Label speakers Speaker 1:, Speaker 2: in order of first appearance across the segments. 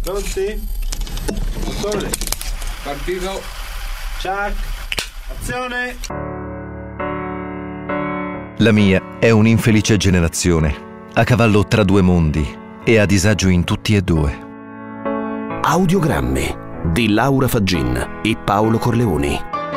Speaker 1: Pronti? Motore.
Speaker 2: Partito.
Speaker 1: Ciak. Azione.
Speaker 3: La mia è un'infelice generazione, a cavallo tra due mondi e a disagio in tutti e due.
Speaker 4: Audiogrammi di Laura Faggin e Paolo Corleoni.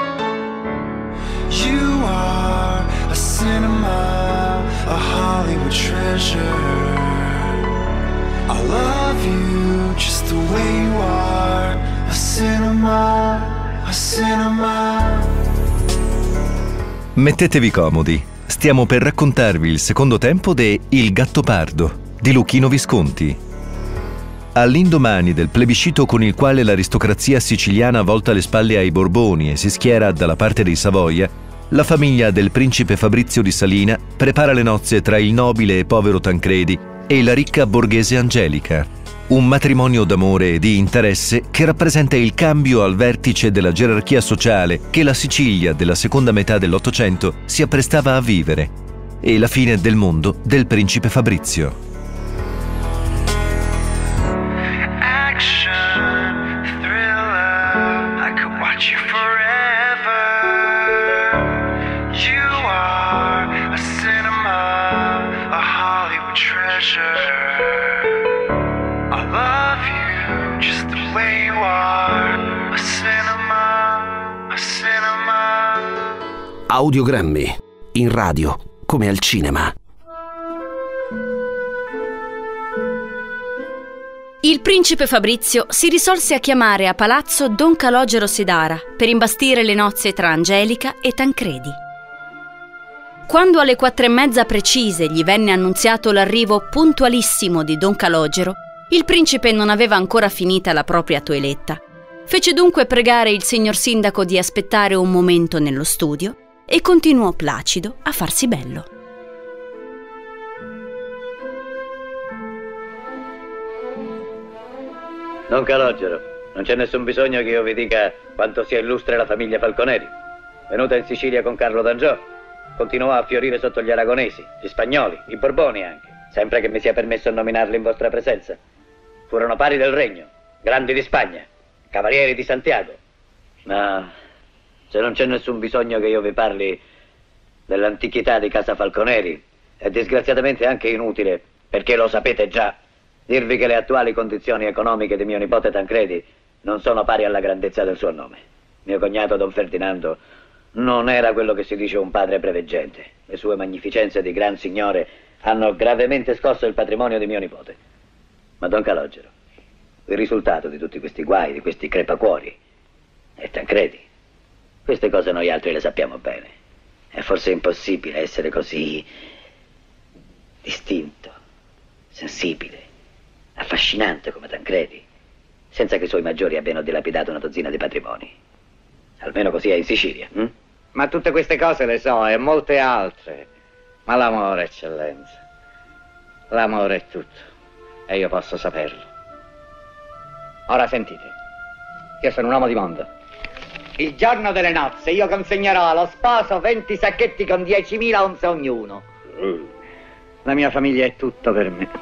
Speaker 5: You are a cinema, a Hollywood treasure. I love you just the way you are. A cinema, a cinema.
Speaker 3: Mettetevi comodi, stiamo per raccontarvi il secondo tempo de Il Gattopardo di Luchino Visconti. All'indomani del plebiscito con il quale l'aristocrazia siciliana volta le spalle ai Borboni e si schiera dalla parte dei Savoia, la famiglia del principe Fabrizio di Salina prepara le nozze tra il nobile e povero Tancredi e la ricca borghese Angelica, un matrimonio d'amore e di interesse che rappresenta il cambio al vertice della gerarchia sociale che la Sicilia della seconda metà dell'Ottocento si apprestava a vivere, e la fine del mondo del principe Fabrizio.
Speaker 5: Action, thriller, I could watch you forever. You are a cinema, a Hollywood treasure. I love you just the way you are. A cinema, a cinema.
Speaker 4: Audiogrammi in radio come al cinema.
Speaker 6: Il principe Fabrizio si risolse a chiamare a palazzo Don Calogero Sidara per imbastire le nozze tra Angelica e Tancredi. Quando alle 4:30 precise gli venne annunziato l'arrivo puntualissimo di Don Calogero, il principe non aveva ancora finita la propria toeletta. Fece dunque pregare il signor sindaco di aspettare un momento nello studio e continuò placido a farsi bello.
Speaker 7: Don Calogero, non c'è nessun bisogno che io vi dica quanto sia illustre la famiglia Falconeri. Venuta in Sicilia con Carlo d'Angiò, continuò a fiorire sotto gli aragonesi, gli spagnoli, i Borboni anche, sempre che mi sia permesso nominarli in vostra presenza. Furono pari del regno, grandi di Spagna, cavalieri di Santiago. Ma se non c'è nessun bisogno che io vi parli dell'antichità di casa Falconeri, è disgraziatamente anche inutile, perché lo sapete già, dirvi che le attuali condizioni economiche di mio nipote Tancredi non sono pari alla grandezza del suo nome. Mio cognato Don Ferdinando non era quello che si dice un padre preveggente. Le sue magnificenze di gran signore hanno gravemente scosso il patrimonio di mio nipote. Ma Don Calogero, il risultato di tutti questi guai, di questi crepacuori, è Tancredi. Queste cose noi altri le sappiamo bene. È forse impossibile essere così distinto, sensibile, affascinante come Tancredi, senza che i suoi maggiori abbiano dilapidato una dozzina di patrimoni. Almeno così è in Sicilia.
Speaker 8: Ma tutte queste cose le so e molte altre. Ma l'amore, eccellenza, l'amore è tutto e io posso saperlo. Ora sentite, io sono un uomo di mondo. Il giorno delle nozze io consegnerò allo sposo 20 sacchetti con 10.000 onze ognuno. La mia famiglia è tutto per me.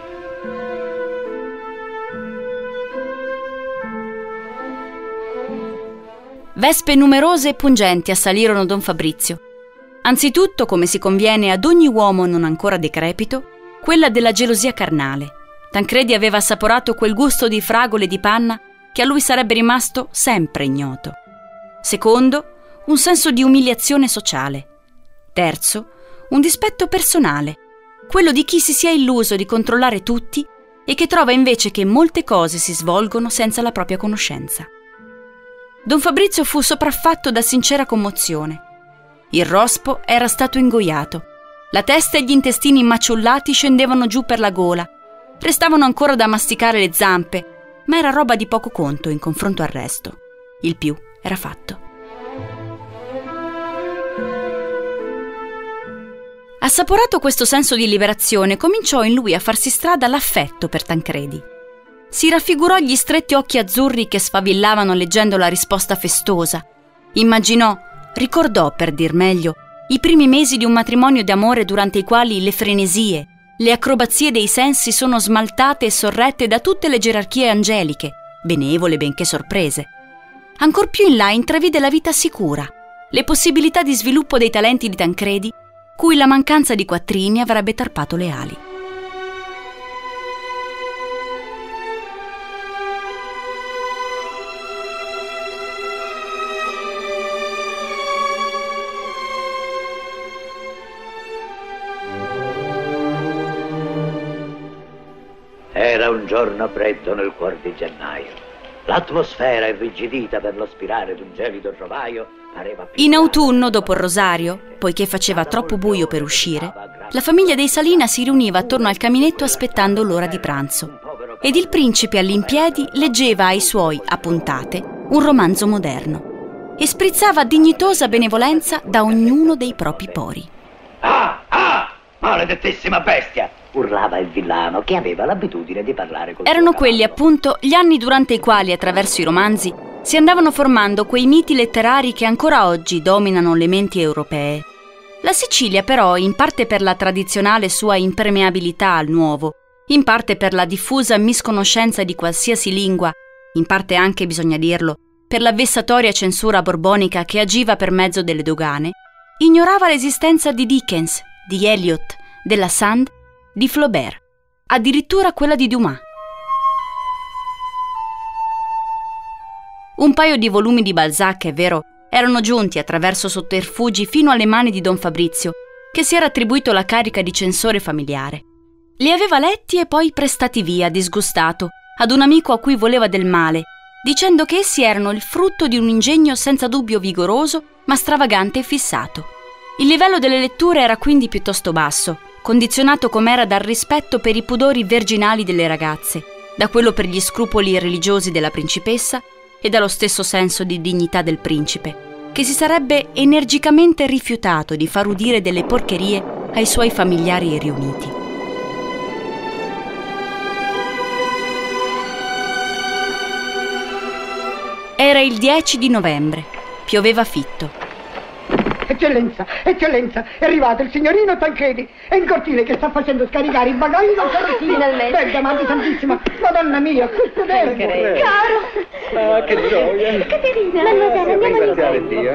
Speaker 6: Vespe numerose e pungenti assalirono Don Fabrizio. Anzitutto, come si conviene ad ogni uomo non ancora decrepito, quella della gelosia carnale. Tancredi aveva assaporato quel gusto di fragole e di panna che a lui sarebbe rimasto sempre ignoto. Secondo, un senso di umiliazione sociale. Terzo, un dispetto personale, quello di chi si sia illuso di controllare tutti e che trova invece che molte cose si svolgono senza la propria conoscenza. Don Fabrizio fu sopraffatto da sincera commozione. Il rospo era stato ingoiato, la testa e gli intestini maciullati scendevano giù per la gola, restavano ancora da masticare le zampe, ma era roba di poco conto in confronto al resto. Il più era fatto. Assaporato questo senso di liberazione, cominciò in lui a farsi strada l'affetto per Tancredi. Si raffigurò gli stretti occhi azzurri che sfavillavano leggendo la risposta festosa. Immaginò, ricordò per dir meglio, i primi mesi di un matrimonio d'amore durante i quali le frenesie, Le acrobazie dei sensi sono smaltate e sorrette da tutte le gerarchie angeliche, benevole benché sorprese. Ancor più in là intravide la vita sicura, le possibilità di sviluppo dei talenti di Tancredi, cui la mancanza di quattrini avrebbe tarpato le ali.
Speaker 7: Era un giorno freddo nel cuor di gennaio. L'atmosfera, irrigidita per lo spirare d'un gelido giovaio, pareva più...
Speaker 6: In autunno, dopo il rosario, poiché faceva troppo buio per uscire, la famiglia dei Salina si riuniva attorno al caminetto aspettando l'ora di pranzo. Ed il principe all'impiedi leggeva ai suoi, a puntate, un romanzo moderno e sprizzava dignitosa benevolenza da ognuno dei propri pori.
Speaker 7: Ah! Maledettissima bestia! Urlava il villano, che aveva l'abitudine di parlare col
Speaker 6: Erano
Speaker 7: suo
Speaker 6: quelli, appunto, gli anni durante i quali, attraverso i romanzi, si andavano formando quei miti letterari che ancora oggi dominano le menti europee. La Sicilia, però, in parte per la tradizionale sua impermeabilità al nuovo, in parte per la diffusa misconoscenza di qualsiasi lingua, in parte anche, bisogna dirlo, per la vessatoria censura borbonica che agiva per mezzo delle dogane, ignorava l'esistenza di Dickens, di Eliot, della Sand, di Flaubert, addirittura quella di Dumas. Un paio di volumi di Balzac, è vero, erano giunti attraverso sotterfugi fino alle mani di Don Fabrizio, che si era attribuito la carica di censore familiare. Li aveva letti e poi prestati via, disgustato, ad un amico a cui voleva del male, dicendo che essi erano il frutto di un ingegno senza dubbio vigoroso, ma stravagante e fissato. Il livello delle letture era quindi piuttosto basso, condizionato com'era dal rispetto per i pudori virginali delle ragazze, da quello per gli scrupoli religiosi della principessa e dallo stesso senso di dignità del principe, che si sarebbe energicamente rifiutato di far udire delle porcherie ai suoi familiari riuniti. Era il 10 di novembre, pioveva fitto.
Speaker 2: Eccellenza, è arrivato il signorino Tancredi. È in cortile che sta facendo scaricare i bagagli dal carrettino.
Speaker 9: Finalmente.
Speaker 2: Bella, madre santissima, madonna mia, questo tempo.
Speaker 9: Caro.
Speaker 1: Ah, che gioia!
Speaker 9: Caterina, mademoiselle, andiamo lì.
Speaker 1: Ringraziare Dio,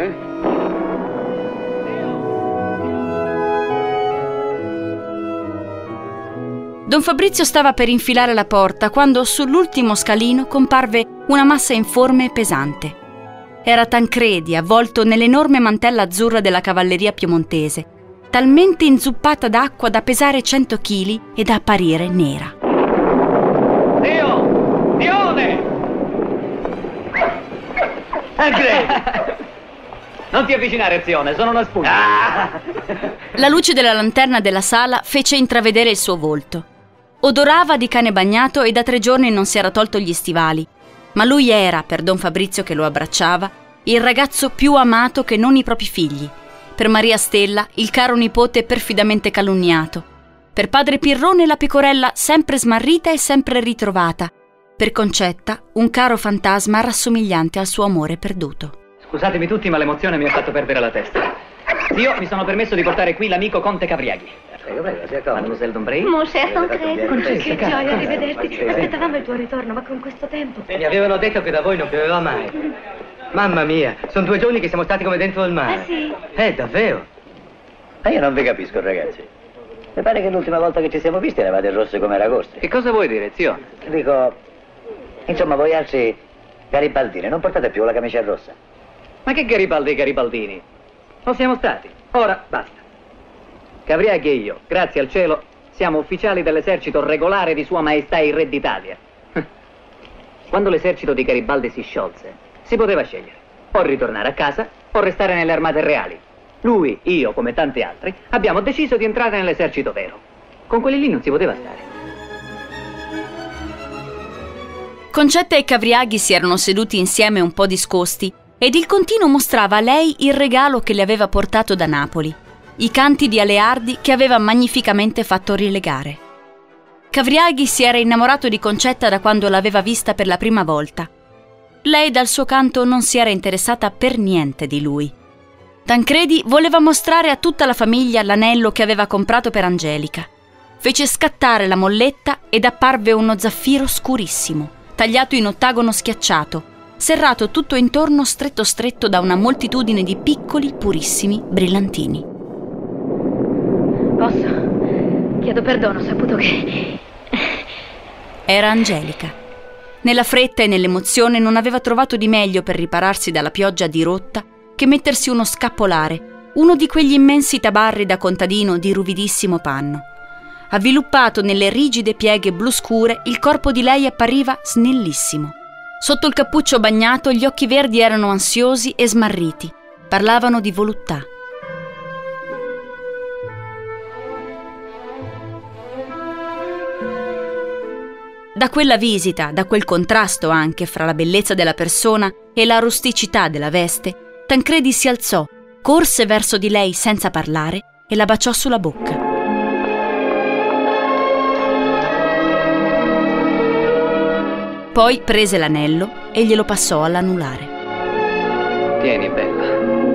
Speaker 6: Don Fabrizio stava per infilare la porta quando sull'ultimo scalino comparve una massa informe e pesante. Era Tancredi, avvolto nell'enorme mantella azzurra della cavalleria piemontese, talmente inzuppata d'acqua da pesare 100 chili e da apparire nera.
Speaker 8: Dione! Tancredi! Non ti avvicinare, Zione, sono una spugna.
Speaker 6: La luce della lanterna della sala fece intravedere il suo volto. Odorava di cane bagnato e da 3 giorni non si era tolto gli stivali. Ma lui era, per Don Fabrizio che lo abbracciava, il ragazzo più amato che non i propri figli. Per Maria Stella, il caro nipote perfidamente calunniato. Per padre Pirrone, la pecorella sempre smarrita e sempre ritrovata. Per Concetta, un caro fantasma rassomigliante al suo amore perduto.
Speaker 8: Scusatemi tutti, ma l'emozione mi ha fatto perdere la testa. Zio, mi sono permesso di portare qui l'amico Conte Cavriaghi.
Speaker 7: Prego, sia comodo.
Speaker 8: Mademoiselle Dombray?
Speaker 9: Mon cher Tancredi,
Speaker 8: Concessa,
Speaker 9: che
Speaker 8: cara.
Speaker 9: gioia rivederti. Aspettavamo il tuo ritorno, ma con questo tempo.
Speaker 10: Mi avevano detto che da voi non pioveva mai. Mamma mia, sono 2 giorni che siamo stati come dentro il mare.
Speaker 9: Ah, sì?
Speaker 10: Davvero?
Speaker 7: Ma io non vi capisco, ragazzi. Mi pare che l'ultima volta che ci siamo visti eravate rosse come aragoste.
Speaker 8: Che cosa vuoi dire, zio?
Speaker 7: Dico, insomma, voi altri garibaldini non portate più la camicia rossa?
Speaker 8: Ma che garibaldini? Non siamo stati. Ora, basta. Cavriaghi e io, grazie al cielo, siamo ufficiali dell'esercito regolare di Sua Maestà il Re d'Italia. Quando l'esercito di Garibaldi si sciolse, si poteva scegliere. O ritornare a casa, o restare nelle armate reali. Lui, io, come tanti altri, abbiamo deciso di entrare nell'esercito vero. Con quelli lì non si poteva stare.
Speaker 6: Concetta e Cavriaghi si erano seduti insieme un po' discosti ed il continuo mostrava a lei il regalo che le aveva portato da Napoli, i canti di Aleardi che aveva magnificamente fatto rilegare. Cavriaghi si era innamorato di Concetta da quando l'aveva vista per la prima volta. Lei dal suo canto non si era interessata per niente di lui. Tancredi voleva mostrare a tutta la famiglia l'anello che aveva comprato per Angelica. fece scattare la molletta ed apparve uno zaffiro scurissimo, tagliato in ottagono schiacciato, serrato tutto intorno stretto stretto da una moltitudine di piccoli, purissimi brillantini.
Speaker 9: Posso? Chiedo perdono, ho saputo che...
Speaker 6: Era Angelica. Nella fretta e nell'emozione non aveva trovato di meglio per ripararsi dalla pioggia dirotta che mettersi uno scappolare, uno di quegli immensi tabarri da contadino di ruvidissimo panno. Avviluppato nelle rigide pieghe blu scure, il corpo di lei appariva snellissimo. Sotto il cappuccio bagnato gli occhi verdi erano ansiosi e smarriti, parlavano di voluttà. Da quella visita, da quel contrasto anche fra la bellezza della persona e la rusticità della veste, Tancredi si alzò, corse verso di lei senza parlare e la baciò sulla bocca. Poi prese l'anello e glielo passò all'anulare.
Speaker 10: Tieni, bella.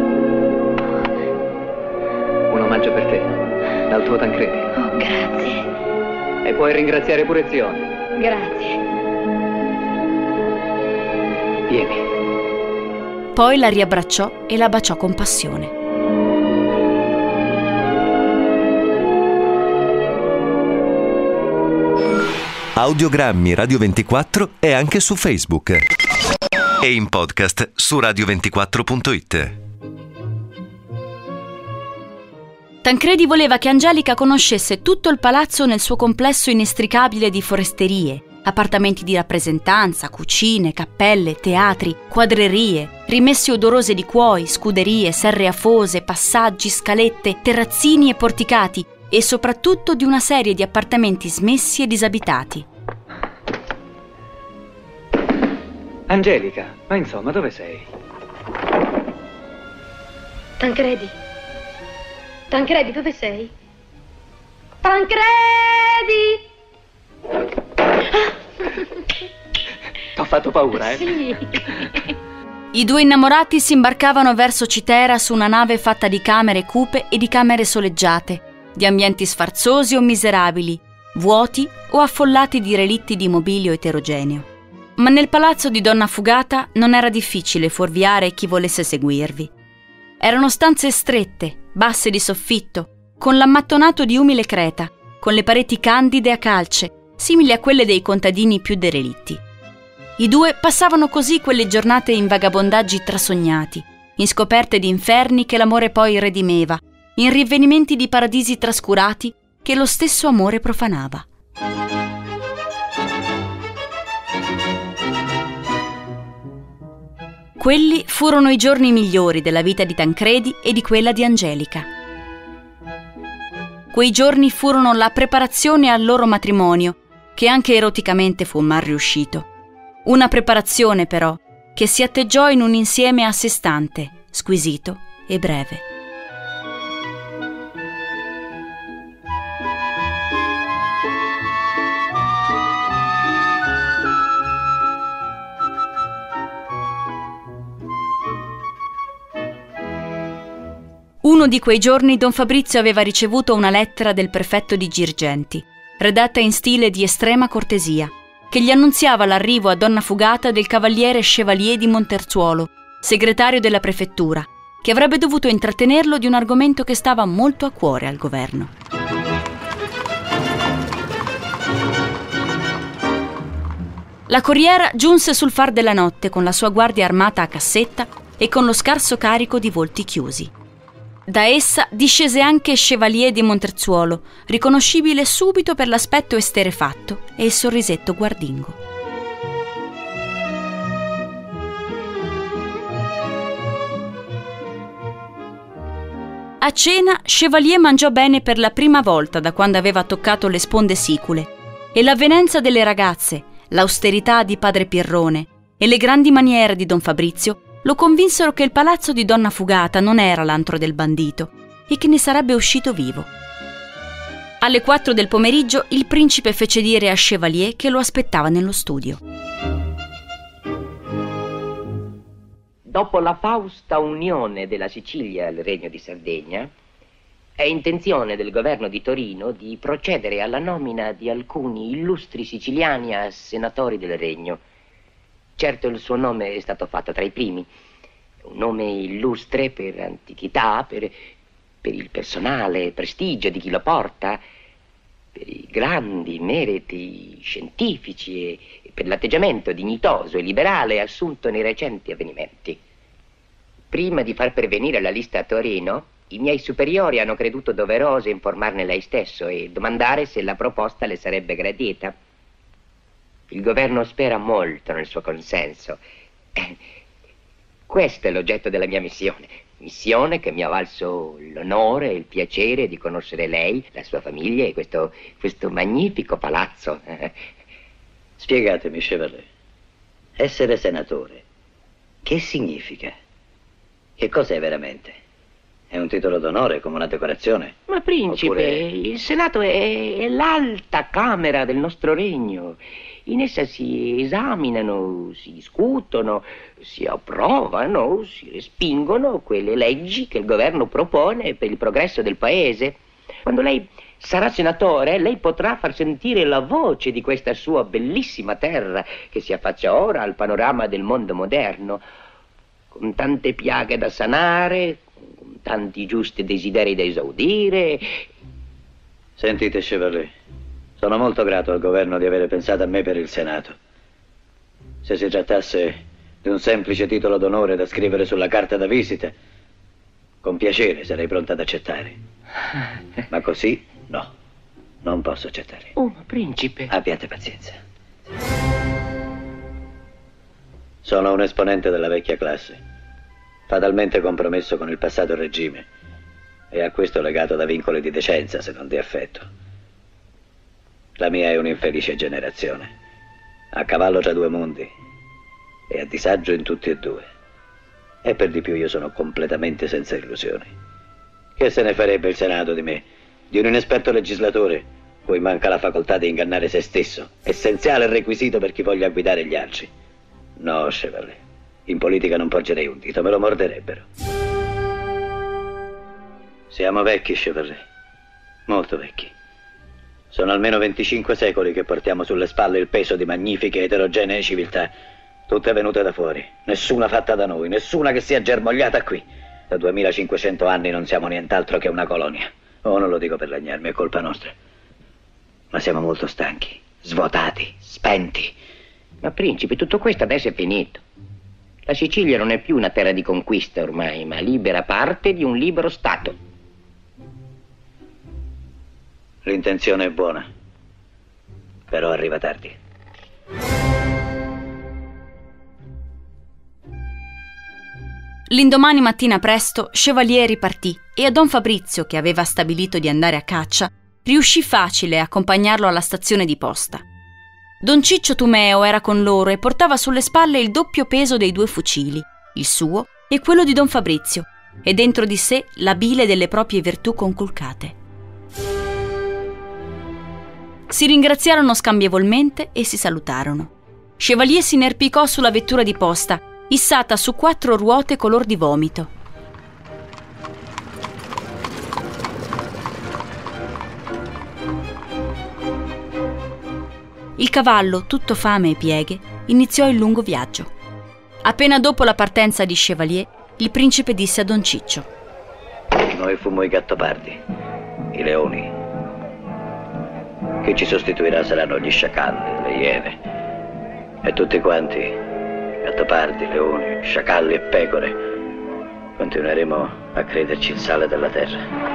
Speaker 10: Un omaggio per te, dal tuo Tancredi.
Speaker 9: Oh, grazie.
Speaker 10: E puoi ringraziare pure Zione.
Speaker 9: Grazie.
Speaker 10: Vieni.
Speaker 6: Poi la riabbracciò e la baciò con passione.
Speaker 3: Audiogrammi Radio 24 è anche su Facebook e in podcast su radio24.it.
Speaker 6: Tancredi voleva che Angelica conoscesse tutto il palazzo nel suo complesso inestricabile di foresterie, appartamenti di rappresentanza, cucine, cappelle, teatri, quadrerie, rimessi odorose di cuoi, scuderie, serre afose, passaggi, scalette, terrazzini e porticati, e soprattutto di una serie di appartamenti smessi e disabitati.
Speaker 10: Angelica, ma insomma, dove sei?
Speaker 9: Tancredi. Tancredi, dove sei? Tancredi!
Speaker 10: T'ho fatto paura, eh?
Speaker 9: Sì.
Speaker 6: I due innamorati si imbarcavano verso Citera su una nave fatta di camere cupe e di camere soleggiate, di ambienti sfarzosi o miserabili, vuoti o affollati di relitti di mobilio eterogeneo. Ma nel palazzo di Donna Fugata non era difficile fuorviare chi volesse seguirvi. Erano stanze strette, basse di soffitto, con l'ammattonato di umile creta, con le pareti candide a calce, simili a quelle dei contadini più derelitti. I due passavano così quelle giornate in vagabondaggi trasognati, in scoperte di inferni che l'amore poi redimeva, in rinvenimenti di paradisi trascurati che lo stesso amore profanava. Quelli furono i giorni migliori della vita di Tancredi e di quella di Angelica. Quei giorni furono la preparazione al loro matrimonio, che anche eroticamente fu mal riuscito. Una preparazione, però, che si atteggiò in un insieme a sé stante, squisito e breve. Uno di quei giorni Don Fabrizio aveva ricevuto una lettera del prefetto di Girgenti, redatta in stile di estrema cortesia, che gli annunziava l'arrivo a Donna Fugata del cavaliere Chevalier di Monterzuolo, segretario della prefettura, che avrebbe dovuto intrattenerlo di un argomento che stava molto a cuore al governo. La corriera giunse sul far della notte con la sua guardia armata a cassetta e con lo scarso carico di volti chiusi. Da essa discese anche Chevalier di Monterzuolo, riconoscibile subito per l'aspetto esterefatto e il sorrisetto guardingo. A cena Chevalier mangiò bene per la prima volta da quando aveva toccato le sponde sicule, e l'avvenenza delle ragazze, l'austerità di padre Pierrone e le grandi maniere di Don Fabrizio lo convinsero che il palazzo di Donna Fugata non era l'antro del bandito e che ne sarebbe uscito vivo. Alle 4 del pomeriggio il principe fece dire a Chevalier che lo aspettava nello studio.
Speaker 11: Dopo la fausta unione della Sicilia al Regno di Sardegna, È intenzione del governo di Torino di procedere alla nomina di alcuni illustri siciliani a senatori del regno. Certo, il suo nome è stato fatto tra i primi. Un nome illustre per antichità, per il personale prestigio di chi lo porta, per i grandi meriti scientifici e per l'atteggiamento dignitoso e liberale assunto nei recenti avvenimenti. Prima di far pervenire la lista a Torino, i miei superiori hanno creduto doveroso informarne lei stesso e domandare se la proposta le sarebbe gradita. Il governo spera molto nel suo consenso. Questo è l'oggetto della mia missione che mi ha valso l'onore e il piacere di conoscere lei, la sua famiglia e questo magnifico palazzo.
Speaker 7: Spiegatemi, Chevalier, essere senatore, che significa? Che cos'è veramente? È un titolo d'onore, come una decorazione?
Speaker 11: Ma principe,
Speaker 7: oppure...
Speaker 11: il Senato è l'alta Camera del nostro regno. In essa si esaminano, si discutono, si approvano, si respingono quelle leggi che il governo propone per il progresso del paese. Quando lei sarà senatore, lei potrà far sentire la voce di questa sua bellissima terra che si affaccia ora al panorama del mondo moderno, con tante piaghe da sanare, con tanti giusti desideri da esaudire.
Speaker 7: Sentite, Chevalier, sono molto grato al governo di avere pensato a me per il Senato. Se si trattasse di un semplice titolo d'onore da scrivere sulla carta da visita, con piacere sarei pronto ad accettare. Ma così, no, non posso accettare.
Speaker 11: Oh, ma principe...
Speaker 7: Abbiate pazienza. Sono un esponente della vecchia classe, fatalmente compromesso con il passato regime e a questo legato da vincoli di decenza, se non di affetto. La mia è un'infelice generazione, a cavallo tra due mondi e a disagio in tutti e due. E per di più io sono completamente senza illusioni. Che se ne farebbe il Senato di me, di un inesperto legislatore cui manca la facoltà di ingannare se stesso, essenziale requisito per chi voglia guidare gli altri? No, Chevalier, in politica non porgerei un dito, me lo morderebbero. Siamo vecchi, Chevalier, molto vecchi. Sono almeno 25 secoli che portiamo sulle spalle il peso di magnifiche eterogenee civiltà, tutte venute da fuori, nessuna fatta da noi, nessuna che sia germogliata qui. Da 2500 anni non siamo nient'altro che una colonia. Oh, non lo dico per lagnarmi, è colpa nostra. Ma siamo molto stanchi, svuotati, spenti.
Speaker 11: Ma principe, tutto questo adesso è finito. La Sicilia non è più una terra di conquista ormai, ma libera parte di un libero Stato.
Speaker 7: L'intenzione è buona, però arriva tardi.
Speaker 6: L'indomani mattina presto Chevalier ripartì e a Don Fabrizio, che aveva stabilito di andare a caccia, riuscì facile a accompagnarlo alla stazione di posta. Don Ciccio Tumeo era con loro e portava sulle spalle il doppio peso dei due fucili, il suo e quello di Don Fabrizio, e dentro di sé la bile delle proprie virtù conculcate. Si ringraziarono scambievolmente e si salutarono. Chevalier si inerpicò sulla vettura di posta, issata su 4 ruote color di vomito. Il cavallo, tutto fame e pieghe, iniziò il lungo viaggio. Appena dopo la partenza di Chevalier, il principe disse a Don Ciccio:
Speaker 7: Noi fummo i gattopardi, i leoni. Chi ci sostituirà saranno gli sciacalli, le iene. E tutti quanti, gattopardi, leoni, sciacalli e pecore, continueremo a crederci il sale della terra.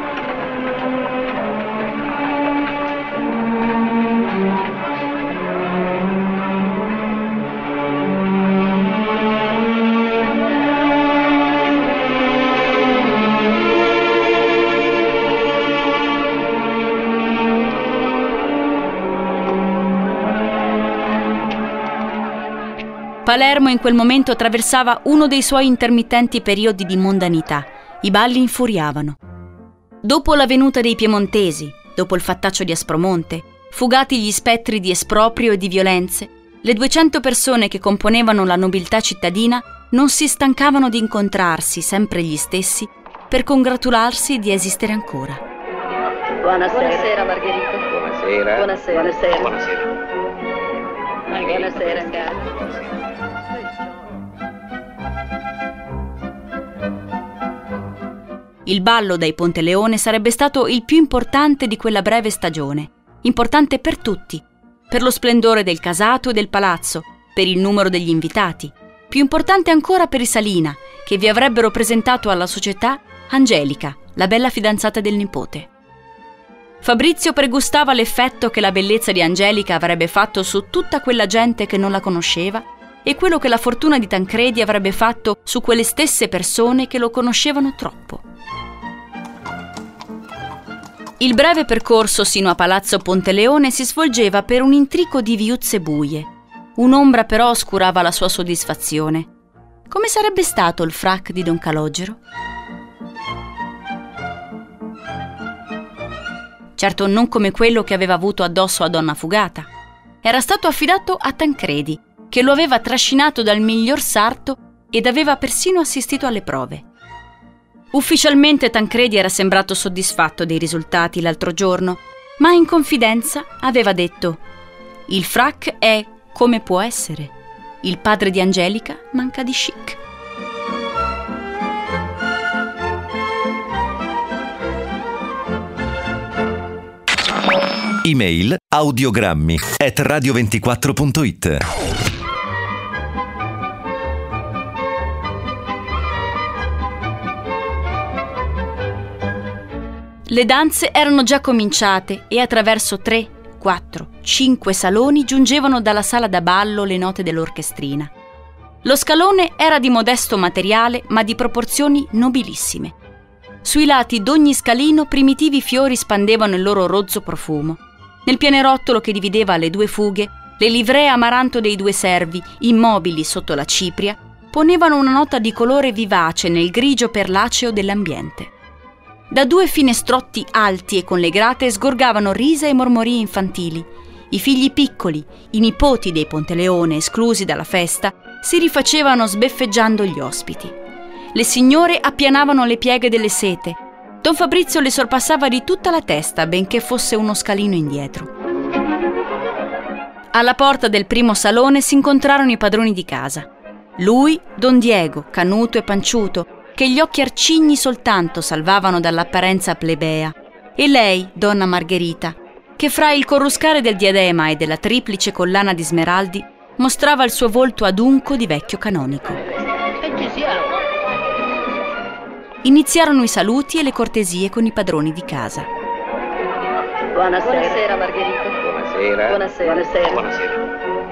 Speaker 6: Palermo in quel momento attraversava uno dei suoi intermittenti periodi di mondanità. I balli infuriavano. Dopo la venuta dei piemontesi, dopo il fattaccio di Aspromonte, fugati gli spettri di esproprio e di violenze, le 200 persone che componevano la nobiltà cittadina non si stancavano di incontrarsi, sempre gli stessi, per congratularsi di esistere ancora.
Speaker 9: Buonasera, Margherita.
Speaker 8: Buonasera.
Speaker 9: Buonasera.
Speaker 8: Buonasera.
Speaker 9: Buonasera, cara.
Speaker 6: Il ballo dai Ponte Leone sarebbe stato il più importante di quella breve stagione. Importante per tutti. Per lo splendore del casato e del palazzo, per il numero degli invitati. Più importante ancora per i Salina, che vi avrebbero presentato alla società Angelica, la bella fidanzata del nipote. Fabrizio pregustava l'effetto che la bellezza di Angelica avrebbe fatto su tutta quella gente che non la conosceva e quello che la fortuna di Tancredi avrebbe fatto su quelle stesse persone che lo conoscevano troppo. Il breve percorso sino a Palazzo Ponteleone si svolgeva per un intrico di viuzze buie. Un'ombra però oscurava la sua soddisfazione. Come sarebbe stato il frac di Don Calogero? Certo non come quello che aveva avuto addosso a Donna Fugata. Era stato affidato a Tancredi, che lo aveva trascinato dal miglior sarto ed aveva persino assistito alle prove. Ufficialmente Tancredi era sembrato soddisfatto dei risultati l'altro giorno, ma in confidenza aveva detto: «Il frac è come può essere. Il padre di Angelica manca di chic».
Speaker 3: Email audiogrammi@radio24.it.
Speaker 6: Le danze erano già cominciate e attraverso 3, 4, 5 saloni giungevano dalla sala da ballo le note dell'orchestrina. Lo scalone era di modesto materiale ma di proporzioni nobilissime. Sui lati d'ogni scalino primitivi fiori spandevano il loro rozzo profumo. Nel pianerottolo che divideva le due fughe, le livree amaranto dei due servi, immobili sotto la cipria, ponevano una nota di colore vivace nel grigio perlaceo dell'ambiente. Da due finestrotti alti e con le grate sgorgavano risa e mormorii infantili. I figli piccoli, i nipoti dei Ponteleone esclusi dalla festa, si rifacevano sbeffeggiando gli ospiti. Le signore appianavano le pieghe delle sete. Don Fabrizio le sorpassava di tutta la testa, benché fosse uno scalino indietro. Alla porta del primo salone si incontrarono i padroni di casa. Lui, Don Diego, canuto e panciuto, che gli occhi arcigni soltanto salvavano dall'apparenza plebea, e lei, Donna Margherita, che fra il corruscare del diadema e della triplice collana di smeraldi mostrava il suo volto adunco di vecchio canonico. Iniziarono i saluti e le cortesie con i padroni di casa.
Speaker 9: Buonasera, Margherita.
Speaker 8: Buonasera.
Speaker 9: Buonasera.
Speaker 8: Buonasera.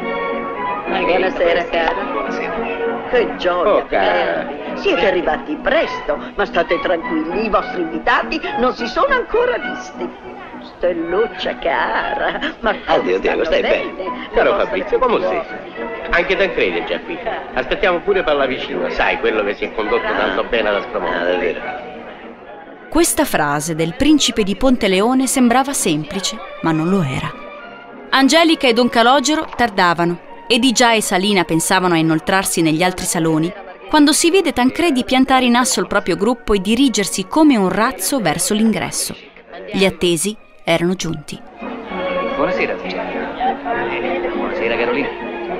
Speaker 9: Buonasera, cara.
Speaker 8: Buonasera.
Speaker 12: Che gioia,
Speaker 8: Oh, cara.
Speaker 12: Siete arrivati presto, ma state tranquilli, i vostri invitati non si sono ancora visti. Stelluccia cara, ma come
Speaker 8: Diego, stai bene. Caro Fabrizio, come sei? Anche Tancredi è già qui. Aspettiamo pure per la vicina, sai, quello che si è condotto tanto bene alla Scromonte.
Speaker 6: Questa frase del principe di Ponteleone sembrava semplice, ma non lo era. Angelica e Don Calogero tardavano e di già e Salina pensavano a inoltrarsi negli altri saloni quando si vide Tancredi piantare in asso il proprio gruppo e dirigersi come un razzo verso l'ingresso. Gli attesi erano giunti.
Speaker 10: Buonasera. Buonasera, Carolina.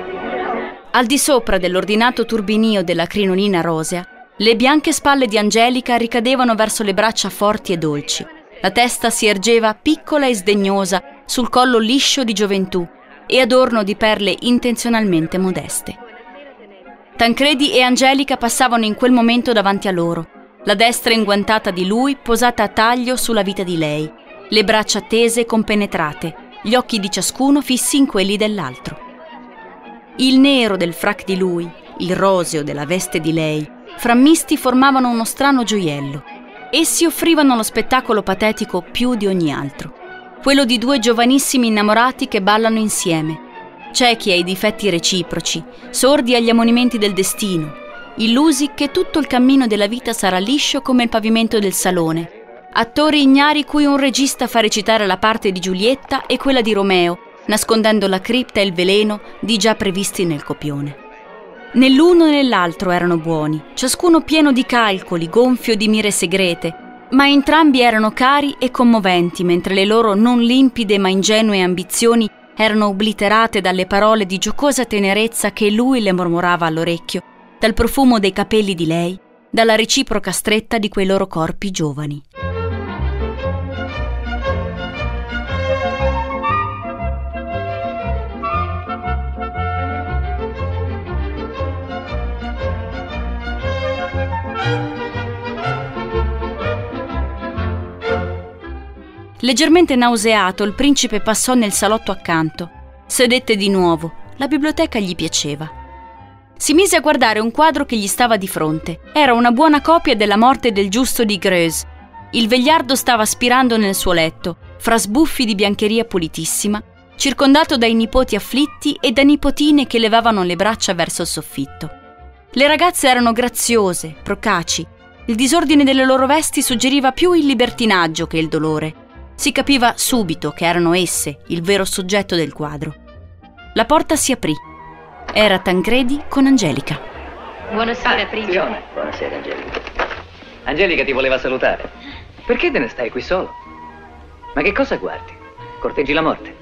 Speaker 6: Al di sopra dell'ordinato turbinio della crinolina rosea, le bianche spalle di Angelica ricadevano verso le braccia forti e dolci. La testa si ergeva piccola e sdegnosa sul collo liscio di gioventù e adorno di perle intenzionalmente modeste. Tancredi e Angelica passavano in quel momento davanti a loro, la destra inguantata di lui posata a taglio sulla vita di lei, le braccia tese e compenetrate, gli occhi di ciascuno fissi in quelli dell'altro. Il nero del frac di lui, il roseo della veste di lei, frammisti formavano uno strano gioiello. Essi offrivano lo spettacolo patetico più di ogni altro, quello di due giovanissimi innamorati che ballano insieme, ciechi ai difetti reciproci, sordi agli ammonimenti del destino, illusi che tutto il cammino della vita sarà liscio come il pavimento del salone, attori ignari cui un regista fa recitare la parte di Giulietta e quella di Romeo, nascondendo la cripta e il veleno di già previsti nel copione. Né l'uno né l'altro erano buoni, ciascuno pieno di calcoli, gonfio di mire segrete, Ma entrambi erano cari e commoventi, mentre le loro non limpide ma ingenue ambizioni erano obliterate dalle parole di giocosa tenerezza che lui le mormorava all'orecchio, dal profumo dei capelli di lei, dalla reciproca stretta di quei loro corpi giovani. Leggermente nauseato, il principe passò nel salotto accanto. Sedette di nuovo. La biblioteca gli piaceva. Si mise a guardare un quadro che gli stava di fronte. Era una buona copia della morte del giusto di Greuze. Il vegliardo stava spirando nel suo letto, fra sbuffi di biancheria pulitissima, circondato dai nipoti afflitti e da nipotine che levavano le braccia verso il soffitto. Le ragazze erano graziose, procaci. Il disordine delle loro vesti suggeriva più il libertinaggio che il dolore. Si capiva subito che erano esse il vero soggetto del quadro. La porta si aprì. Era Tancredi con Angelica.
Speaker 9: Buonasera, principe.
Speaker 8: Buonasera, Angelica. Angelica ti voleva salutare. Perché te ne stai qui solo? Ma che cosa guardi? Corteggi la morte?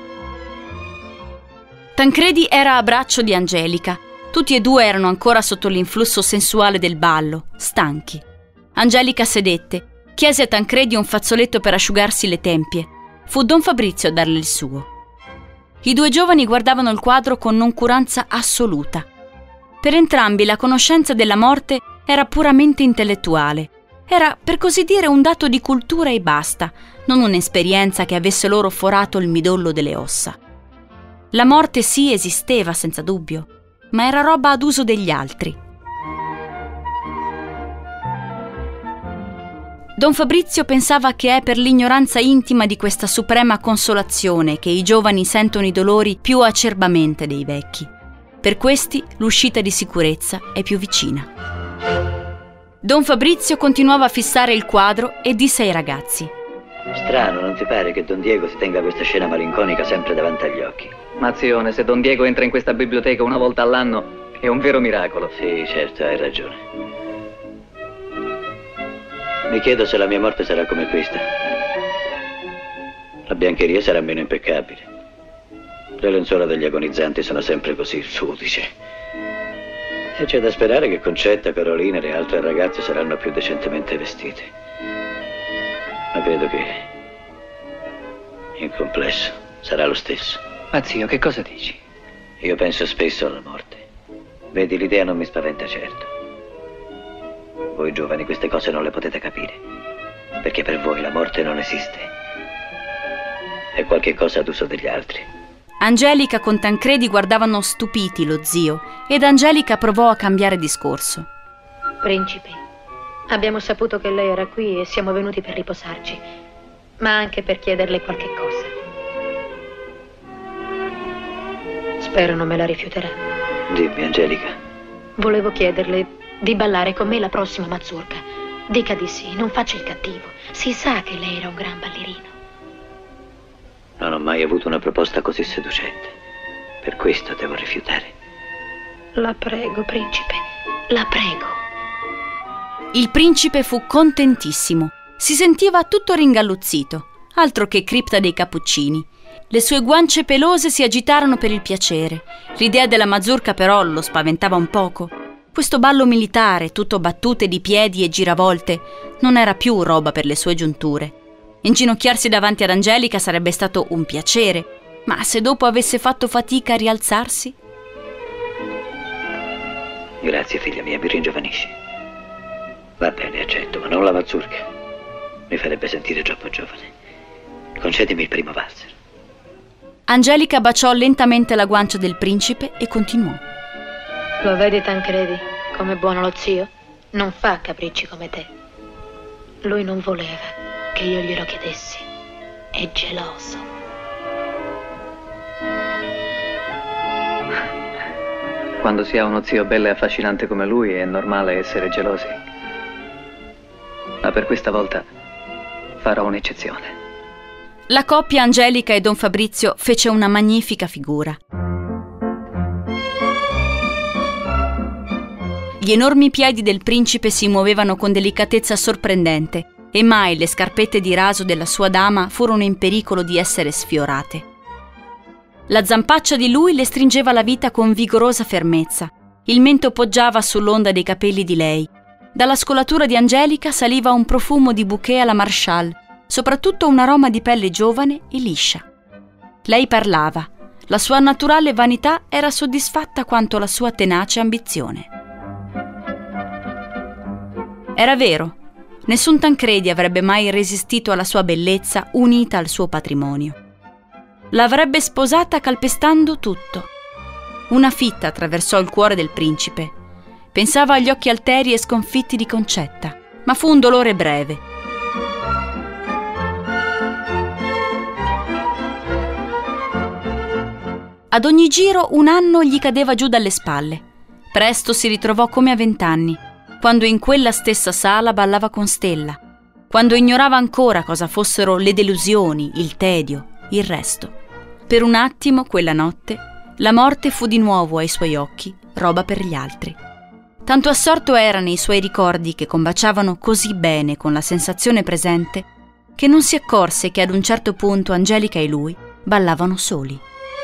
Speaker 6: Tancredi era a braccio di Angelica. Tutti e due erano ancora sotto l'influsso sensuale del ballo, stanchi. Angelica sedette. Chiese a Tancredi un fazzoletto per asciugarsi le tempie. Fu Don Fabrizio a darle il suo. I due giovani guardavano il quadro con noncuranza assoluta. Per entrambi la conoscenza della morte era puramente intellettuale. Era, per così dire, un dato di cultura e basta, non un'esperienza che avesse loro forato il midollo delle ossa. La morte sì esisteva, senza dubbio, ma era roba ad uso degli altri. Don Fabrizio pensava che è per l'ignoranza intima di questa suprema consolazione che i giovani sentono i dolori più acerbamente dei vecchi. Per questi l'uscita di sicurezza è più vicina. Don Fabrizio continuava a fissare il quadro e disse ai ragazzi:
Speaker 7: Strano, non ti pare che Don Diego si tenga questa scena malinconica sempre davanti agli occhi?
Speaker 8: Mazione, se Don Diego entra in questa biblioteca una volta all'anno è un vero miracolo.
Speaker 7: Sì, certo, hai ragione. Mi chiedo se la mia morte sarà come questa. La biancheria sarà meno impeccabile. Le lenzuola degli agonizzanti sono sempre così sudice. E c'è da sperare che Concetta, Carolina e le altre ragazze saranno più decentemente vestite. Ma credo che in complesso sarà lo stesso.
Speaker 8: Ma zio, che cosa dici?
Speaker 7: Io penso spesso alla morte. Vedi, l'idea non mi spaventa certo. Voi giovani queste cose non le potete capire, perché per voi la morte non esiste. È qualche cosa ad uso degli altri.
Speaker 6: Angelica con Tancredi guardavano stupiti lo zio ed Angelica provò a cambiare discorso.
Speaker 9: Principe, abbiamo saputo che lei era qui e siamo venuti per riposarci, ma anche per chiederle qualche cosa. Spero non me la rifiuterà.
Speaker 7: Dimmi, Angelica.
Speaker 9: Volevo chiederle di ballare con me la prossima mazurka. Dica di sì, non faccia il cattivo. Si sa che lei era un gran ballerino.
Speaker 7: Non ho mai avuto una proposta così seducente. Per questo devo rifiutare.
Speaker 9: La prego, principe, la prego.
Speaker 6: Il principe fu contentissimo. Si sentiva tutto ringalluzzito, altro che cripta dei cappuccini. Le sue guance pelose si agitarono per il piacere. L'idea della mazurka però lo spaventava un poco. Questo ballo militare, tutto battute di piedi e giravolte, non era più roba per le sue giunture. Inginocchiarsi davanti ad Angelica sarebbe stato un piacere, ma se dopo avesse fatto fatica a rialzarsi?
Speaker 7: Grazie, figlia mia, mi ringiovanisci. Va bene, accetto, ma non la mazurka. Mi farebbe sentire troppo giovane. Concedimi il primo valzer.
Speaker 6: Angelica baciò lentamente la guancia del principe e continuò.
Speaker 9: Lo vedi, Tancredi, come buono lo zio? Non fa capricci come te. Lui non voleva che io glielo chiedessi. È geloso.
Speaker 8: Quando si ha uno zio bello e affascinante come lui è normale essere gelosi. Ma per questa volta farò un'eccezione.
Speaker 6: La coppia Angelica e Don Fabrizio fece una magnifica figura. Gli enormi piedi del principe si muovevano con delicatezza sorprendente e mai le scarpette di raso della sua dama furono in pericolo di essere sfiorate. La zampaccia di lui le stringeva la vita con vigorosa fermezza, il mento poggiava sull'onda dei capelli di lei. Dalla scolatura di Angelica saliva un profumo di bouquet alla Marshall, soprattutto un aroma di pelle giovane e liscia. Lei parlava, la sua naturale vanità era soddisfatta quanto la sua tenace ambizione. Era vero, nessun Tancredi avrebbe mai resistito alla sua bellezza unita al suo patrimonio. L'avrebbe sposata calpestando tutto. Una fitta attraversò il cuore del principe. Pensava agli occhi alteri e sconfitti di Concetta, ma fu un dolore breve. Ad ogni giro un anno gli cadeva giù dalle spalle. Presto si ritrovò come a 20 anni, quando in quella stessa sala ballava con Stella, quando ignorava ancora cosa fossero le delusioni, il tedio, il resto. Per un attimo, quella notte, la morte fu di nuovo ai suoi occhi roba per gli altri. Tanto assorto era nei suoi ricordi che combaciavano così bene con la sensazione presente che non si accorse che ad un certo punto Angelica e lui ballavano soli.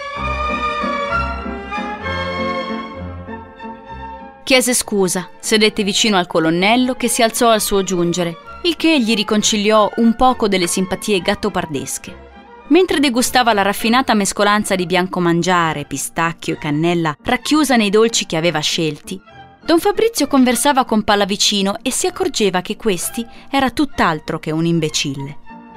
Speaker 6: Chiese scusa, sedette vicino al colonnello che si alzò al suo giungere, il che gli riconciliò un poco delle simpatie gattopardesche. Mentre degustava la raffinata mescolanza di biancomangiare, pistacchio e cannella racchiusa nei dolci che aveva scelti, Don Fabrizio conversava con Pallavicino e si accorgeva che questi era tutt'altro che un imbecille.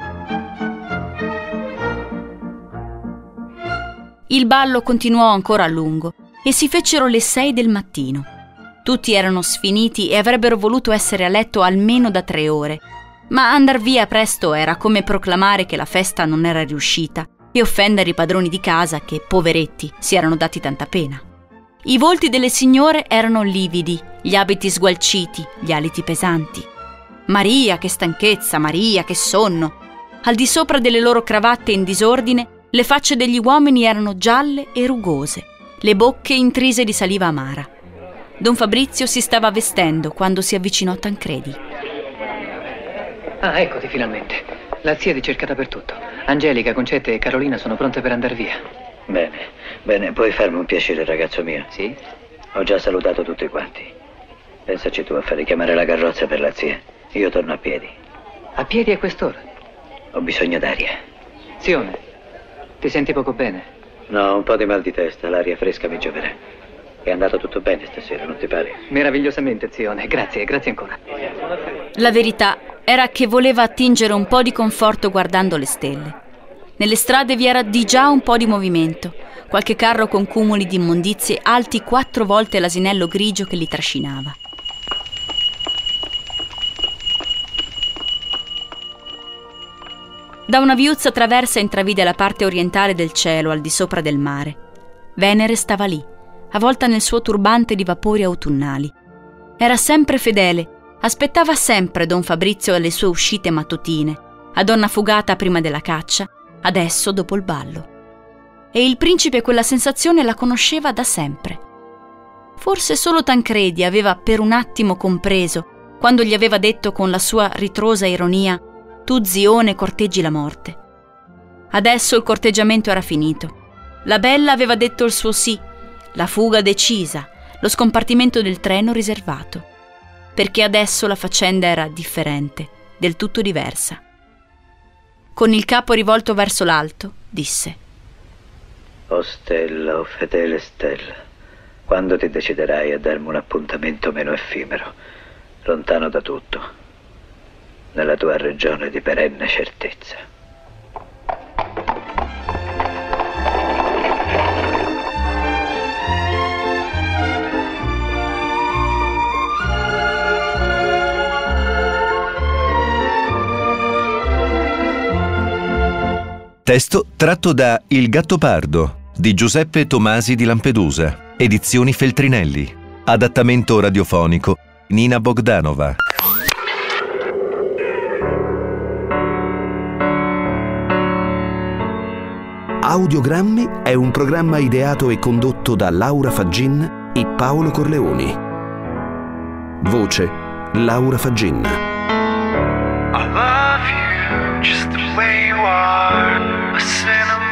Speaker 6: Il ballo continuò ancora a lungo e si fecero le 6 del mattino. Tutti erano sfiniti e avrebbero voluto essere a letto almeno da 3 ore, ma andar via presto era come proclamare che la festa non era riuscita e offendere i padroni di casa che, poveretti, si erano dati tanta pena. I volti delle signore erano lividi, gli abiti sgualciti, gli aliti pesanti. Maria, che stanchezza, Maria, che sonno! Al di sopra delle loro cravatte in disordine, le facce degli uomini erano gialle e rugose, le bocche intrise di saliva amara. Don Fabrizio si stava vestendo quando si avvicinò Tancredi.
Speaker 10: Ah, eccoti finalmente. La zia è cerca dappertutto. Angelica, Concetta e Carolina sono pronte per andare via.
Speaker 7: Bene, puoi farmi un piacere, ragazzo mio?
Speaker 10: Sì?
Speaker 7: Ho già salutato tutti quanti. Pensaci tu a fare chiamare la carrozza per la zia. Io torno a piedi.
Speaker 10: A piedi a quest'ora?
Speaker 7: Ho bisogno d'aria.
Speaker 10: Zione, ti senti poco bene?
Speaker 7: No, un po' di mal di testa, l'aria fresca mi gioverà. È andato tutto bene stasera, non ti pare?
Speaker 10: Meravigliosamente, zione. Grazie ancora.
Speaker 6: La verità era che voleva attingere un po' di conforto guardando le stelle. Nelle strade vi era di già un po' di movimento, qualche carro con cumuli di immondizie alti 4 volte l'asinello grigio che li trascinava. Da una viuzza traversa intravide la parte orientale del cielo al di sopra del mare. Venere stava lì, avvolta nel suo turbante di vapori autunnali. Era sempre fedele, aspettava sempre Don Fabrizio alle sue uscite mattutine, a donna fugata prima della caccia, adesso dopo il ballo. E il principe quella sensazione la conosceva da sempre. Forse solo Tancredi aveva per un attimo compreso, quando gli aveva detto con la sua ritrosa ironia: «Tu, zione, corteggi la morte». Adesso il corteggiamento era finito. La bella aveva detto il suo sì, la fuga decisa, lo scompartimento del treno riservato. Perché adesso la faccenda era differente, del tutto diversa. Con il capo rivolto verso l'alto, disse:
Speaker 7: «Oh Stella, oh fedele Stella, quando ti deciderai a darmi un appuntamento meno effimero, lontano da tutto, nella tua regione di perenne certezza?»
Speaker 3: Testo tratto da Il Gattopardo di Giuseppe Tomasi di Lampedusa, edizioni Feltrinelli. Adattamento radiofonico Nina Bogdanova.
Speaker 4: Audiogrammi è un programma ideato e condotto da Laura Faggin e Paolo Corleoni. Voce Laura Faggin.
Speaker 5: just the way you are. A cinema